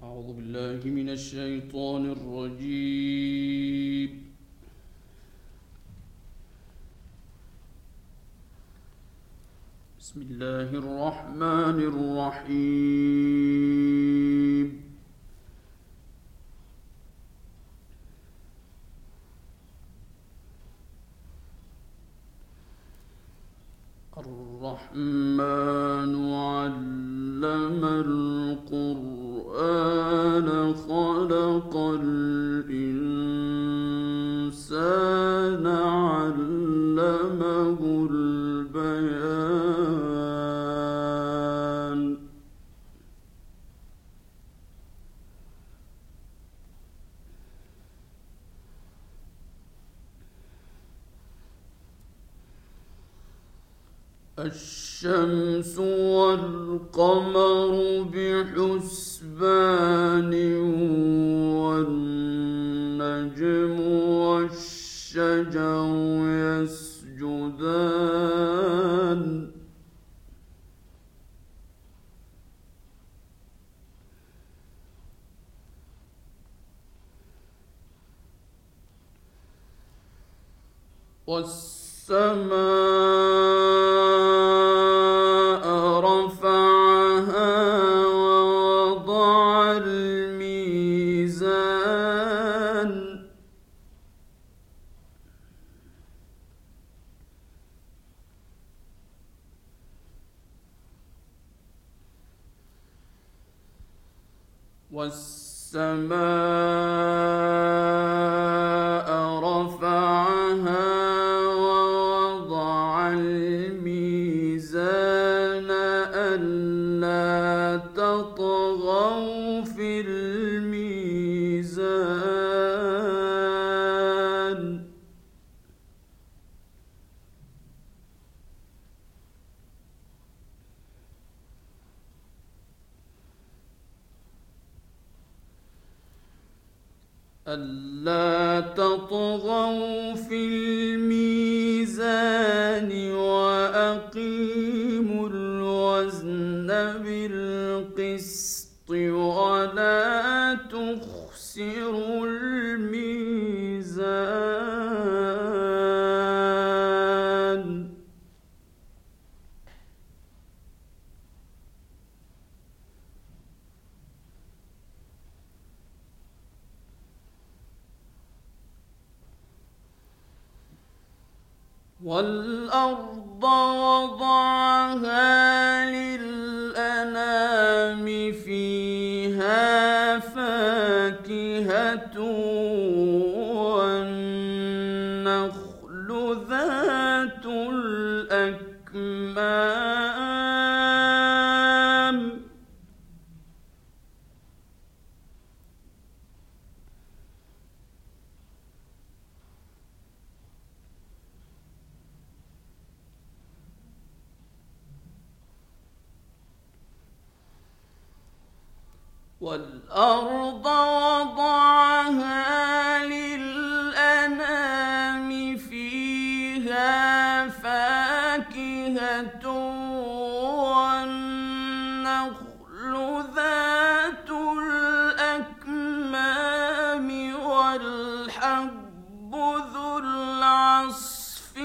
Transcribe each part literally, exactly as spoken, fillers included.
أعوذ بالله من الشيطان الرجيم. بسم الله الرحمن الرحيم. الرحمن علم القرآن خلق الإنسان علمه البيان. الشمس والقمر بحسبان والنجم والشجر يسجدان والسماء رفعها ووضع الميزان والسماء رفعها ووضع الميزان ألا تطغوا في الميزان ألا تطغوا في الميزان وأقيموا الوزن بالقسط ولا تخسروا الميزان والأرض وضعها للأنام فيها فاكهة والنخل ذات الأكمام والأرض وضعها للأنام فيها فاكهة والنخل ذات الأكمام والحب ذو العصف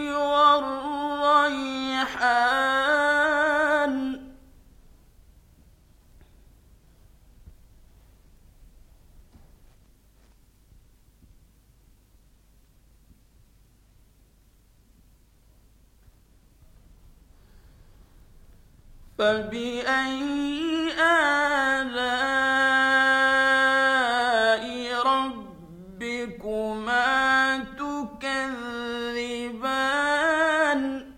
والريحان فبأي آلاء ربكما تكذبان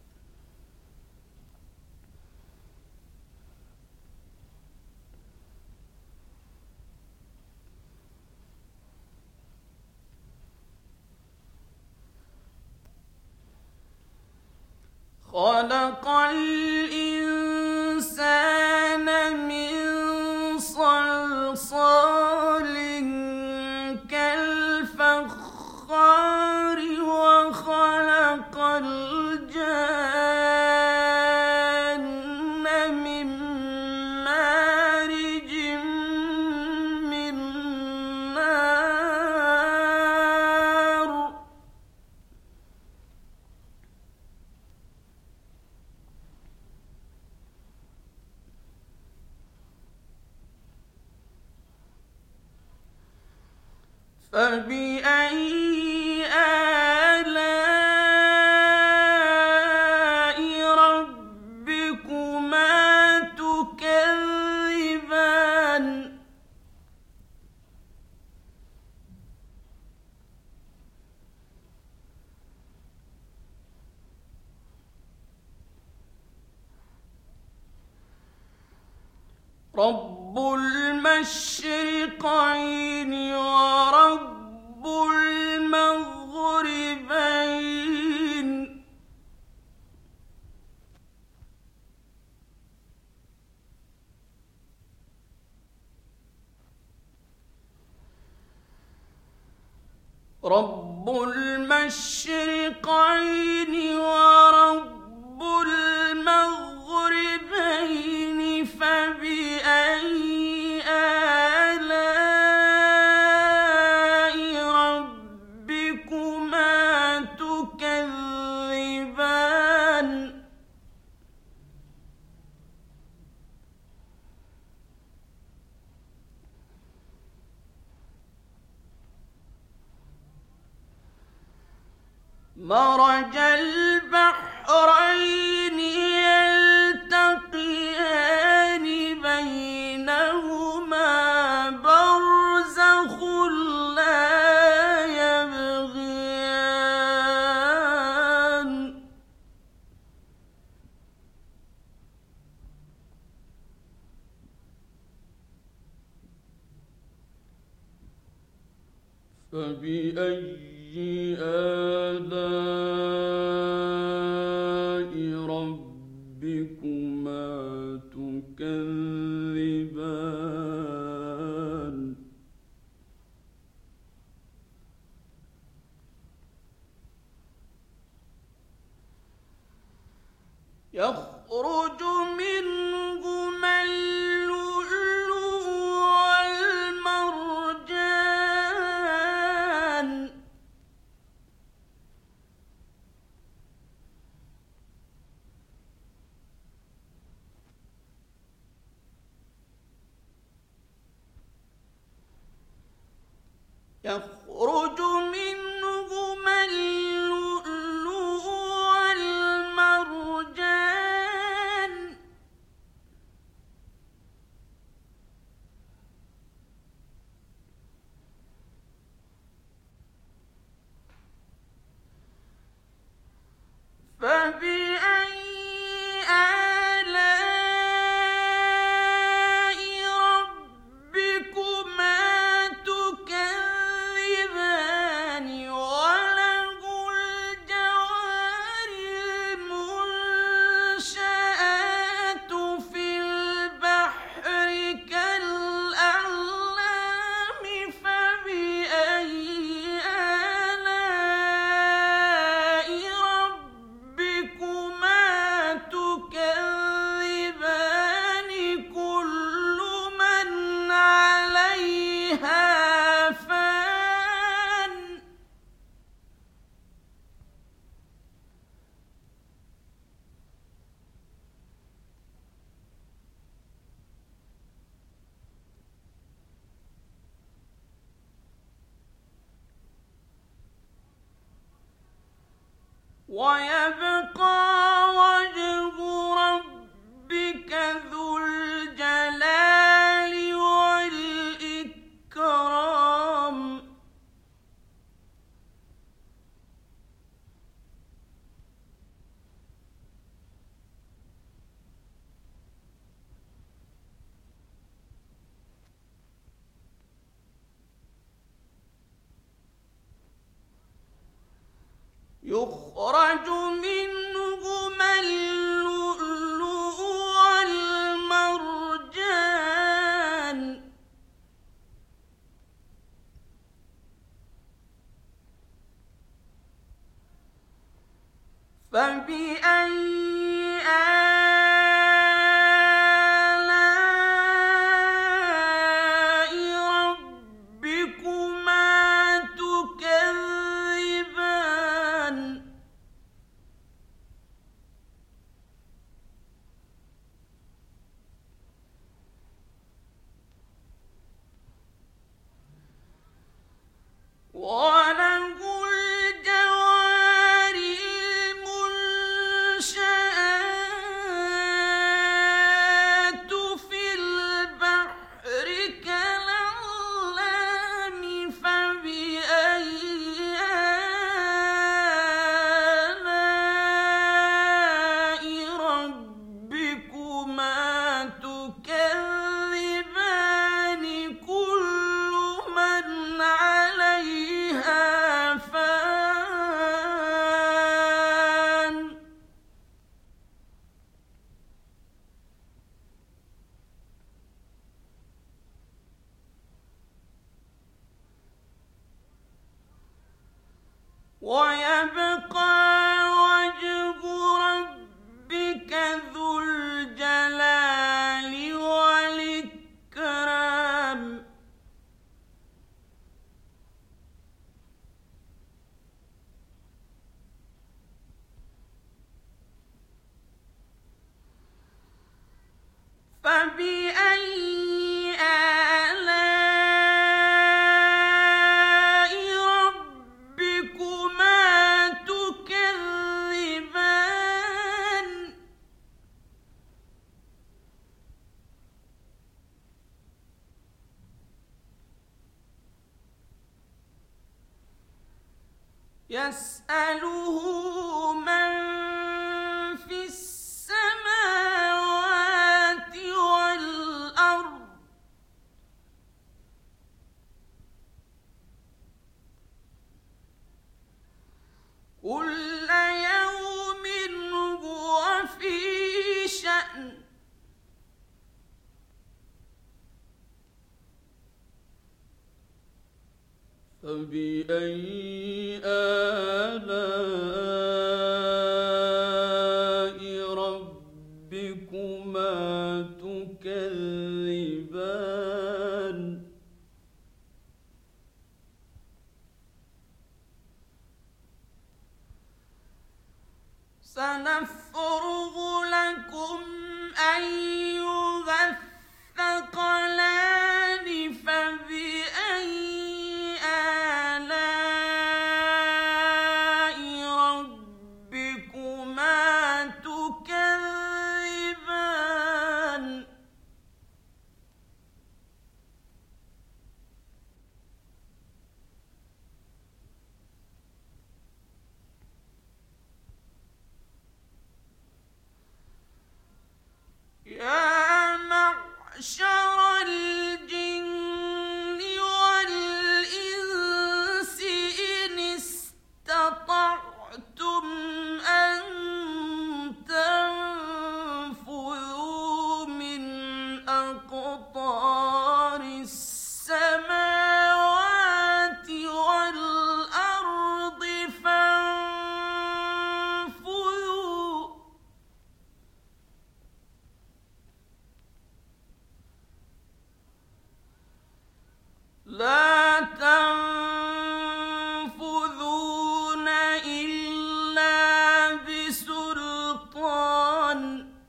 خلق الإنسان من صلصال كالفخار وخلق الجان من مارج فبأي آلاء ربكما تكذبان رب المشرقين ورب المغربين رب المشرقين ورب المغربين فبأي آلاء ربكما تكذبان مرج البحرين يلتقيان بينهما برزخ لا يبغيان فبأي آلاء ربكما تكذبان يخرج منهما اللؤلؤ والمرجان يخرج منهما اللؤلؤ والمرجان فبأي آلاء ربكما تكذبان وله الجوار المنشآت في البحر كالأعلام فبأي آلاء ربكما تكذبان كل من عليها فان ويبقى وجه ربك ذو الجلال والإكرام يخرج منهما اللؤلؤ والمرجان فبأي آلاء ربكما تكذبان ويبقى وجه ربك ذو الجلال والإكرام. فبأي آلاء ربكما تكذبان؟ يسأله من في السماوات والأرض كل يوم هو في شأن. فبأي آلاء ربكما تكذبان؟ سنفرغ لكم أيها الثقلان فبأي آلاء ربكما تكذبان؟ يا معشر الجن والإنس إن استطعتم أن تنفذوا من أقطار السماوات والأرض فانفذوا. لا تنفذون إلا بسلطان.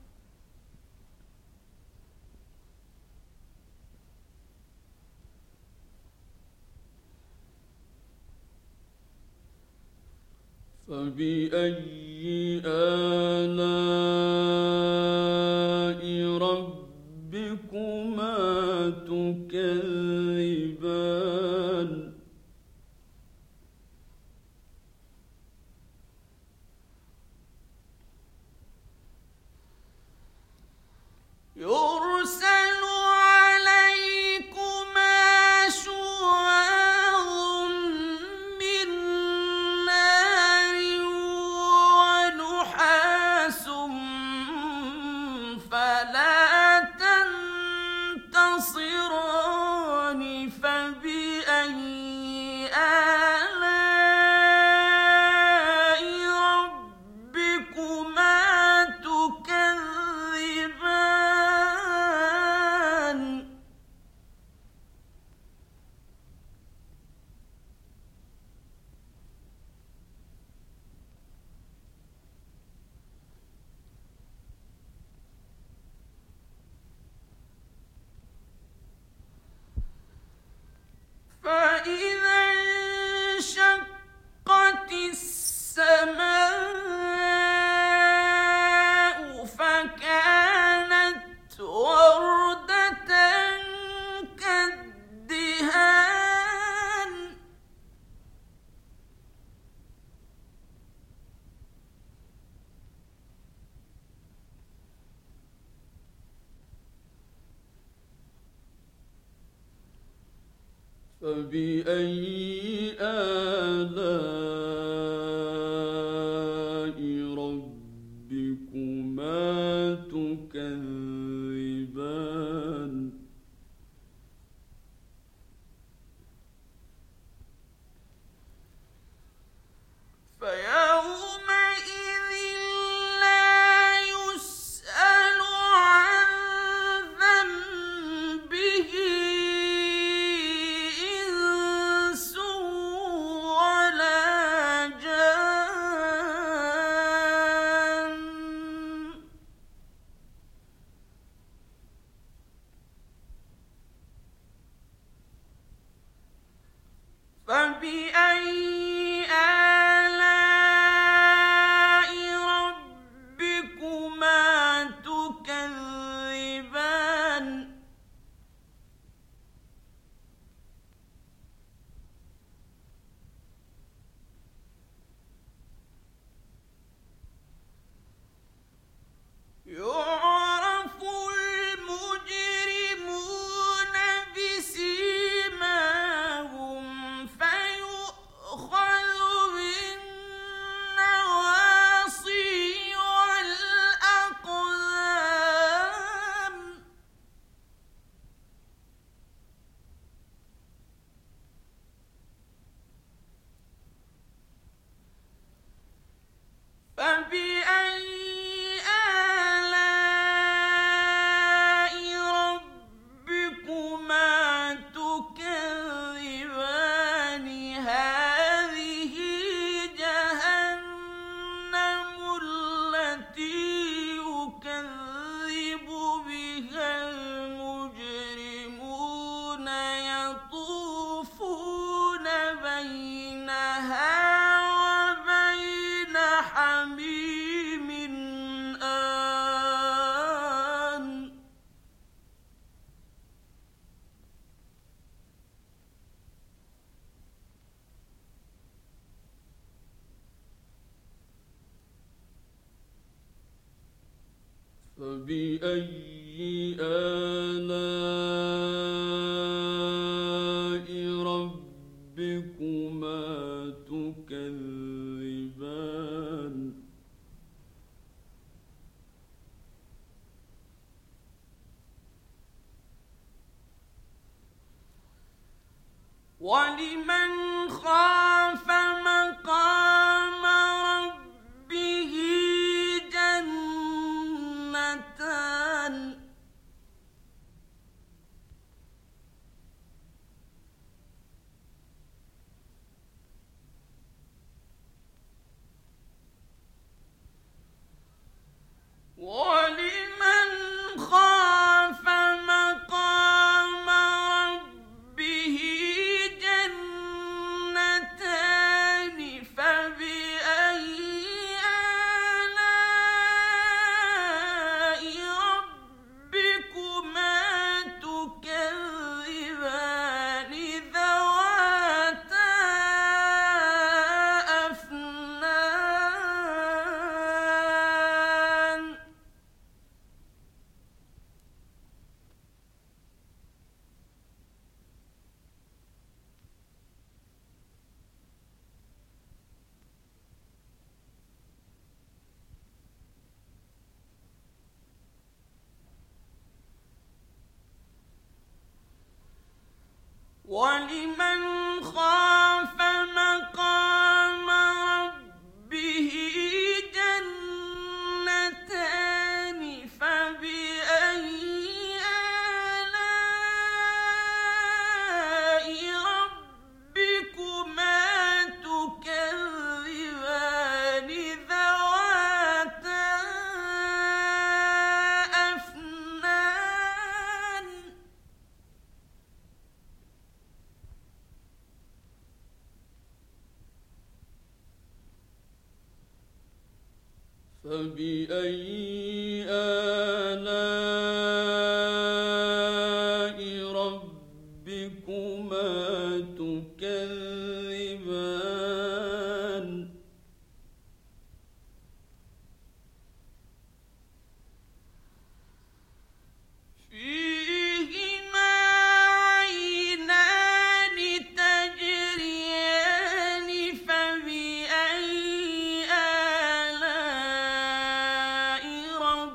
فبأي آلاء ربكما تكذبان؟ يرسل عليكما شواظ من نار ونحاس فلا تنتصران. فبأي آلاء ربكما تكذبان؟ فإذا انشقت السماء فكانت وردة كالدهان. فبأي آلاء ربكما تكذبان؟ فبأي آلاء ربكما تكذبان يعرف المجرمون بسيماهم فيؤخذ بالنواصي والأقدام فبأي آلاء ربكما تكذبان هذه جهنم التي يكذب بها المجرمون يطوفون بينها وبين حميم آن فبأي آلاء ربكما تكذبان ولمن خاف مقام ربه جنتان ولمن خاف مقام ربه جنتان فبأي آلاء ربكما تكذبان ذواتا أفنان ولمن خاف مقام ربه جنتان فبأي آلاء ربكما تكذبان ذواتا أفنان فبأي آلاء ربكما تكذبان فيهما عينان تجريان فبأي آلاء ربكما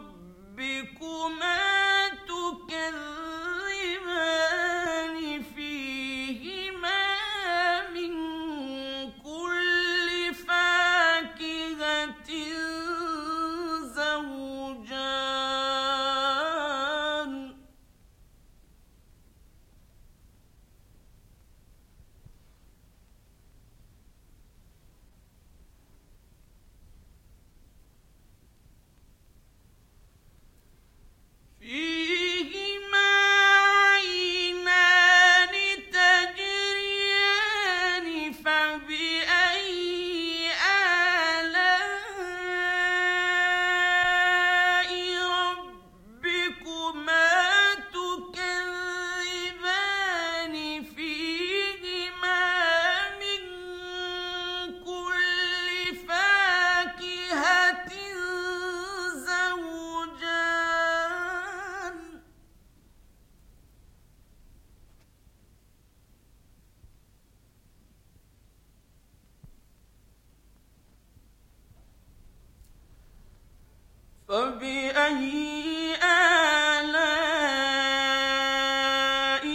آلاء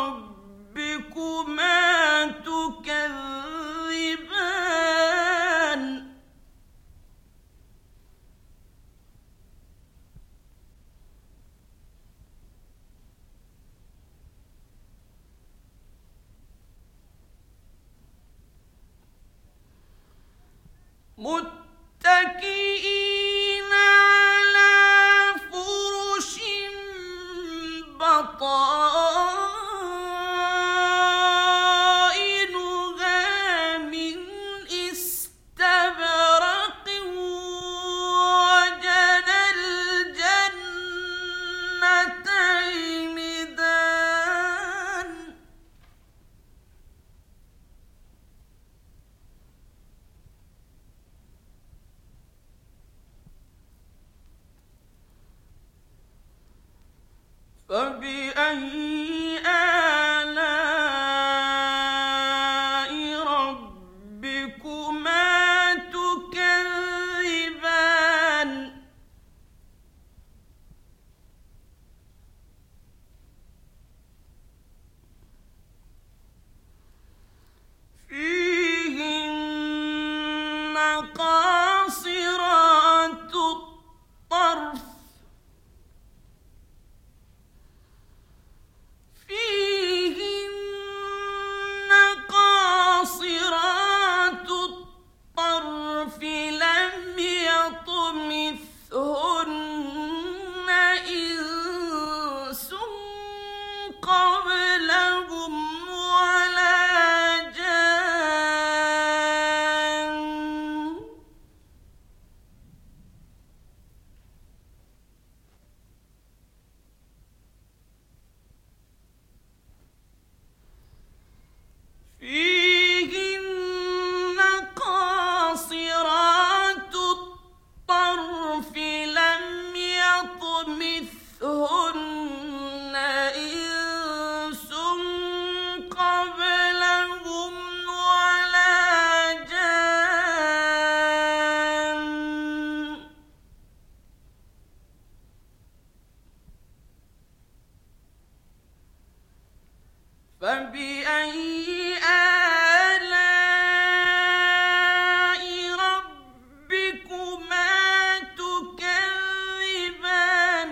ربكما تكذبان متكئين على فرش بطائنها من استبرق وجنى الجنتين دان فبأي آلاء ربكما تكذبان فيهن قاصرات الطرف فيهن قاصرات الطرف لم يطمثهن إنس قبلهم ولا جان فيهن قاصرات الطرف لم يطمثهن إنس قبلهم ولا جان فبأي آلاء ربكما تكذبان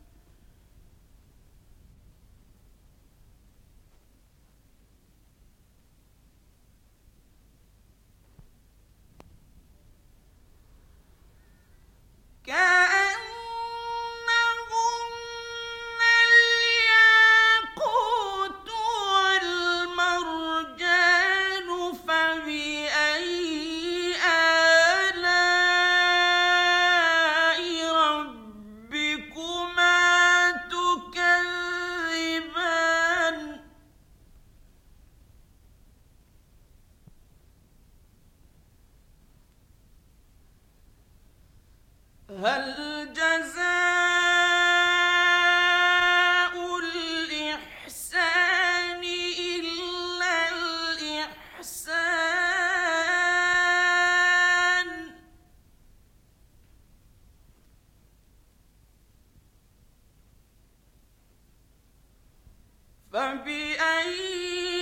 كأنهن الياقوت والمرجان فبأي آلاء ربكما تكذبان هل جزاء الإحسان إلا الإحسان فبأي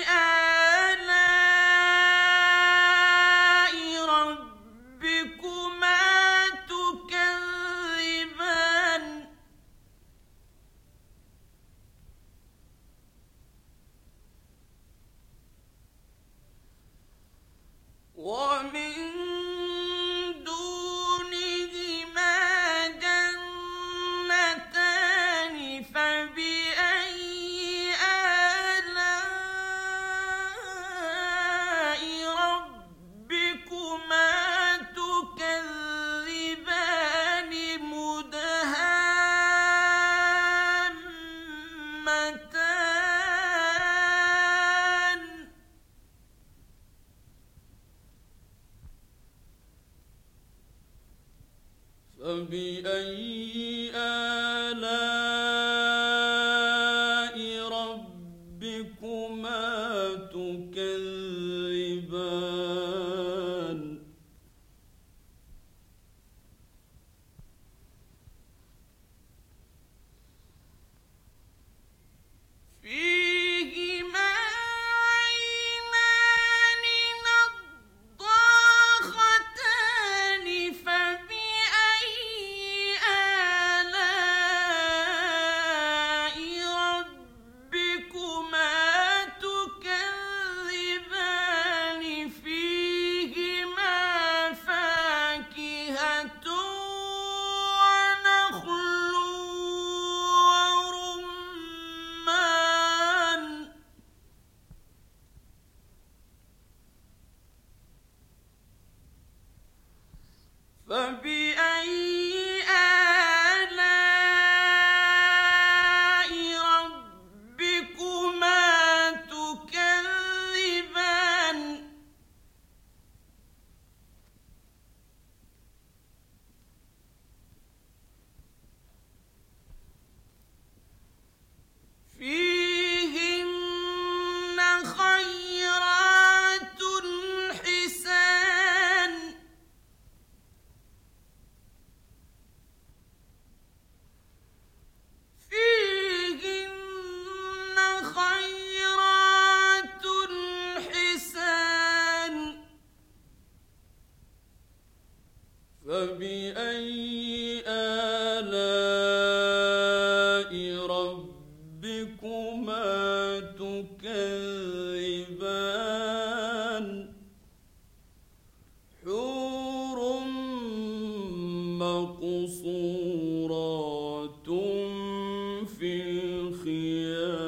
آلاء ربكما تكذبان ومن دونهما جنتان فبأي آلاء ربكما تكذبان حور مقصورات في الخيام